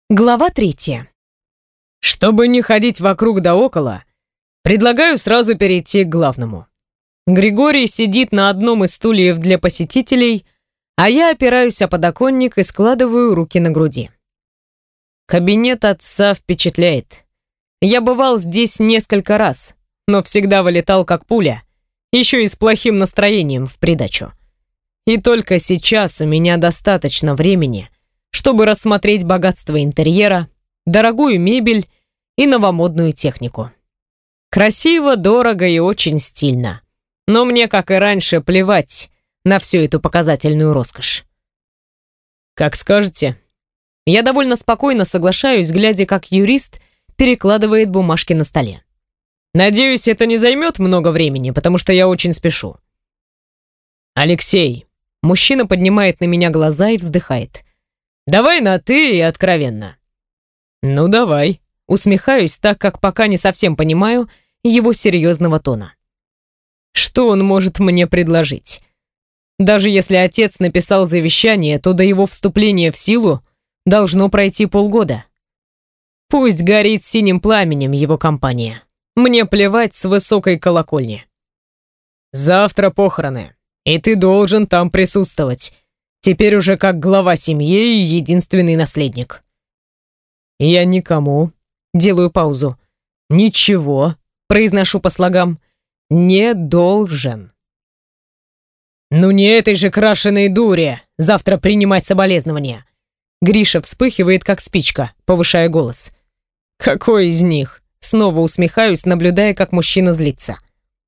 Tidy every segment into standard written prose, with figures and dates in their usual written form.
Глава 3. Чтобы не ходить вокруг да около, предлагаю сразу перейти к главному. Григорий сидит на одном из стульев для посетителей, а я опираюсь о подоконник и складываю руки на груди. Кабинет отца впечатляет. Я бывал здесь несколько раз, но всегда вылетал как пуля, еще и с плохим настроением в придачу. И только сейчас у меня достаточно времени, чтобы рассмотреть богатство интерьера, дорогую мебель и новомодную технику. Красиво, дорого и очень стильно. Но мне, как и раньше, плевать на всю эту показательную роскошь. Как скажете. Я довольно спокойно соглашаюсь, глядя, как юрист перекладывает бумажки на столе. Надеюсь, это не займет много времени, потому что я очень спешу. Алексей. Мужчина поднимает на меня глаза и вздыхает. Давай на «ты» и откровенно. Ну давай. Усмехаюсь, так как пока не совсем понимаю его серьезного тона. Что он может мне предложить? Даже если отец написал завещание, то до его вступления в силу должно пройти полгода. Пусть горит синим пламенем его компания. Мне плевать с высокой колокольни. Завтра похороны, и ты должен там присутствовать. Теперь уже как глава семьи и единственный наследник. Я никому, делаю паузу, ничего, произношу по слогам, не должен. Ну не этой же крашеной дуре завтра принимать соболезнования. Гриша вспыхивает как спичка, повышая голос. Какой из них? Снова усмехаюсь, наблюдая, как мужчина злится.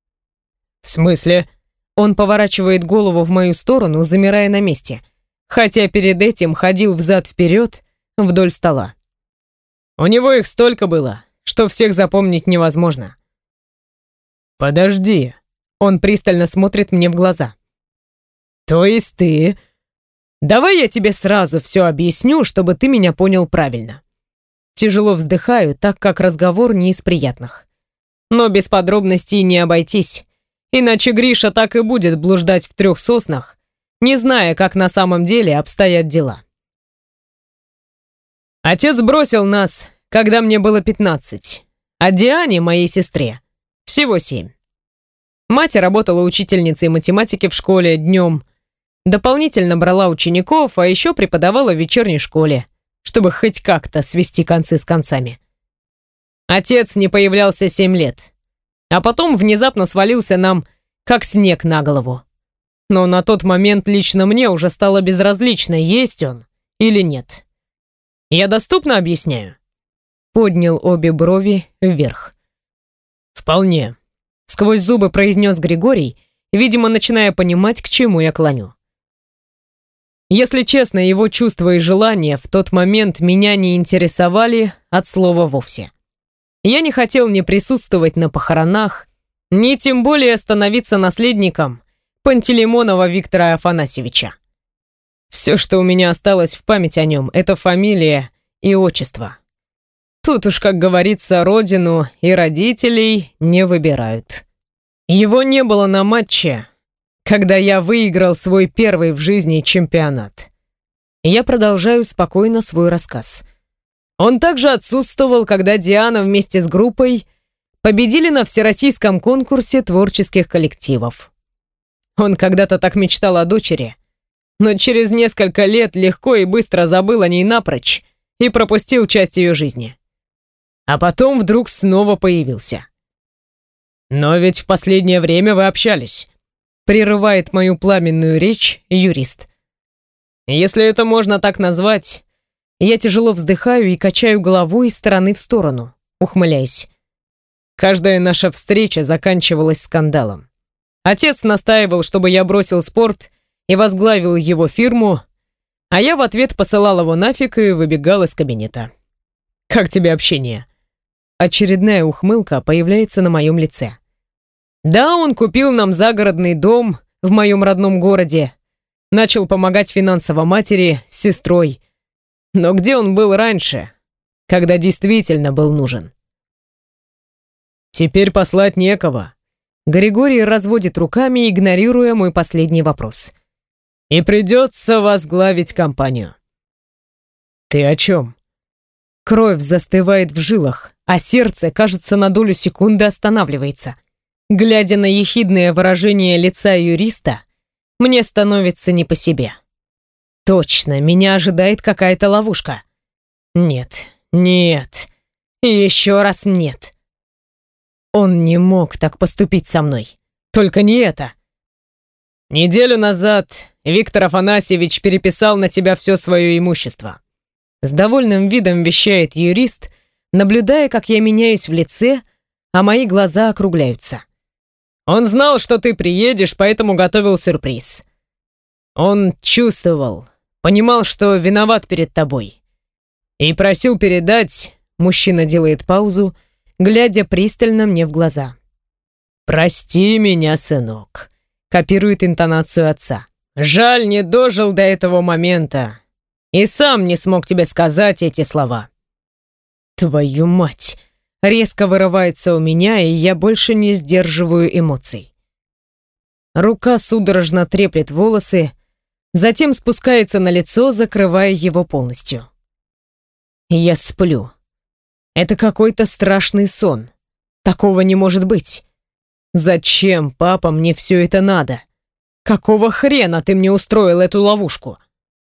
В смысле? Он поворачивает голову в мою сторону, замирая на месте, хотя перед этим ходил взад-вперед вдоль стола. У него их столько было, что всех запомнить невозможно. Подожди. Он пристально смотрит мне в глаза. То есть ты... Давай я тебе сразу все объясню, чтобы ты меня понял правильно. Тяжело вздыхаю, так как разговор не из приятных. Но без подробностей не обойтись. Иначе Гриша так и будет блуждать в 3 соснах, не зная, как на самом деле обстоят дела. Отец бросил нас, когда мне было 15, а Диане, моей сестре, всего 7. Мать работала учительницей математики в школе днем, дополнительно брала учеников, а еще преподавала в вечерней школе, чтобы хоть как-то свести концы с концами. Отец не появлялся 7 лет. А потом внезапно свалился нам, как снег на голову. Но на тот момент лично мне уже стало безразлично, есть он или нет. Я доступно объясняю? Поднял обе брови вверх. Вполне. Сквозь зубы произнес Григорий, видимо, начиная понимать, к чему я клоню. Если честно, его чувства и желания в тот момент меня не интересовали от слова вовсе. Я не хотел ни присутствовать на похоронах, ни тем более становиться наследником Пантелеймонова Виктора Афанасьевича. Все, что у меня осталось в память о нем, это фамилия и отчество. Тут уж, как говорится, родину и родителей не выбирают. Его не было на матче, когда я выиграл свой первый в жизни чемпионат. Я продолжаю спокойно свой рассказ. Он также отсутствовал, когда Диана вместе с группой победили на всероссийском конкурсе творческих коллективов. Он когда-то так мечтал о дочери, но через несколько лет легко и быстро забыл о ней напрочь и пропустил часть ее жизни. А потом вдруг снова появился. «Но ведь в последнее время вы общались», прерывает мою пламенную речь юрист. «Если это можно так назвать...» Я тяжело вздыхаю и качаю головой из стороны в сторону, ухмыляясь. Каждая наша встреча заканчивалась скандалом. Отец настаивал, чтобы я бросил спорт и возглавил его фирму, а я в ответ посылал его нафиг и выбегал из кабинета. «Как тебе общение?» Очередная ухмылка появляется на моем лице. Да, он купил нам загородный дом в моем родном городе, начал помогать финансово матери с сестрой. Но где он был раньше, когда действительно был нужен? Теперь послать некого. Григорий разводит руками, игнорируя мой последний вопрос. И придется возглавить компанию. Ты о чем? Кровь застывает в жилах, а сердце, кажется, на долю секунды останавливается. Глядя на ехидное выражение лица юриста, мне становится не по себе. Точно, меня ожидает какая-то ловушка. Нет, нет, и еще раз нет. Он не мог так поступить со мной. Только не это. Неделю назад Виктор Афанасьевич переписал на тебя все свое имущество. С довольным видом вещает юрист, наблюдая, как я меняюсь в лице, а мои глаза округляются. Он знал, что ты приедешь, поэтому готовил сюрприз. Он чувствовал, понимал, что виноват перед тобой. И просил передать, мужчина делает паузу, глядя пристально мне в глаза. «Прости меня, сынок», копирует интонацию отца. «Жаль, не дожил до этого момента. И сам не смог тебе сказать эти слова». Твою мать! Резко вырывается у меня, и я больше не сдерживаю эмоций. Рука судорожно треплет волосы, затем спускается на лицо, закрывая его полностью. Я сплю. Это какой-то страшный сон. Такого не может быть. Зачем, папа, мне все это надо? Какого хрена ты мне устроил эту ловушку?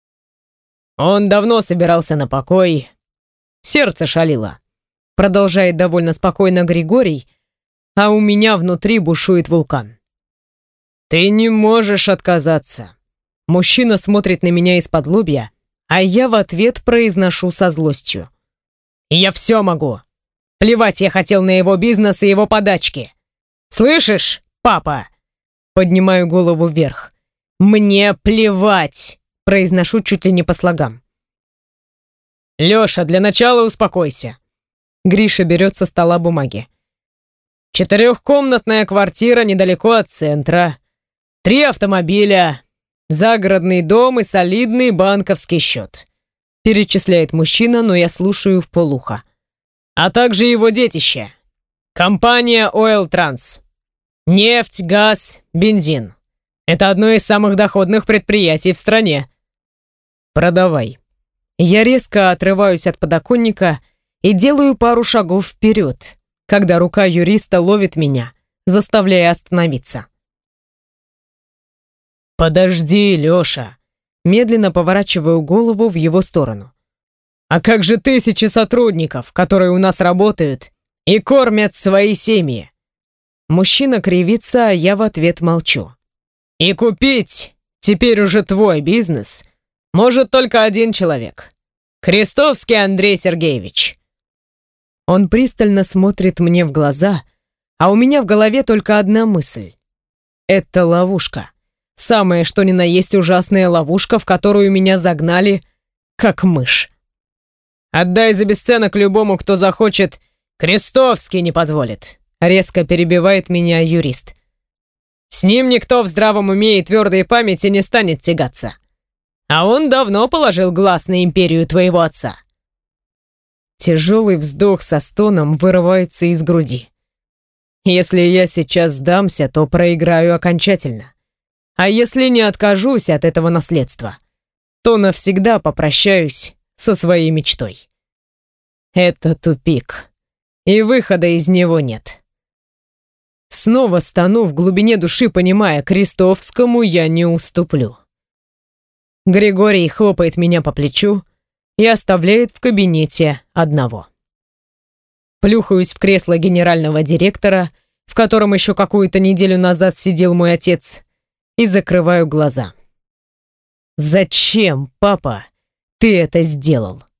Он давно собирался на покой. Сердце шалило. Продолжает довольно спокойно Григорий, а у меня внутри бушует вулкан. Ты не можешь отказаться. Мужчина смотрит на меня из-под лобья, а я в ответ произношу со злостью. Я все могу. Плевать я хотел на его бизнес и его подачки. Слышишь, папа? Поднимаю голову вверх. Мне плевать. Произношу чуть ли не по слогам. Лёша, для начала успокойся. Гриша берет со стола бумаги. 4-комнатная квартира недалеко от центра. 3 автомобиля. Загородный дом и солидный банковский счет. Перечисляет мужчина, но я слушаю вполуха. А также его детище. Компания Oil Trans. Нефть, газ, бензин. Это одно из самых доходных предприятий в стране. Продавай. Я резко отрываюсь от подоконника и делаю пару шагов вперед, когда рука юриста ловит меня, заставляя остановиться. «Подожди, Лёша!» Медленно поворачиваю голову в его сторону. «А как же тысячи сотрудников, которые у нас работают и кормят свои семьи?» Мужчина кривится, а я в ответ молчу. «И купить теперь уже твой бизнес может только один человек. Крестовский Андрей Сергеевич». Он пристально смотрит мне в глаза, а у меня в голове только одна мысль. Это ловушка. Самое что ни на есть ужасная ловушка, в которую меня загнали, как мышь. «Отдай за бесценок любому, кто захочет. Крестовский не позволит», — резко перебивает меня юрист. «С ним никто в здравом уме и твердой памяти не станет тягаться. А он давно положил глаз на империю твоего отца». Тяжелый вздох со стоном вырывается из груди. Если я сейчас сдамся, то проиграю окончательно. А если не откажусь от этого наследства, то навсегда попрощаюсь со своей мечтой. Это тупик, и выхода из него нет. Снова стану в глубине души, понимая, Крестовскому я не уступлю. Григорий хлопает меня по плечу и оставляет в кабинете одного. Плюхаюсь в кресло генерального директора, в котором еще какую-то неделю назад сидел мой отец, и закрываю глаза. «Зачем, папа, ты это сделал?»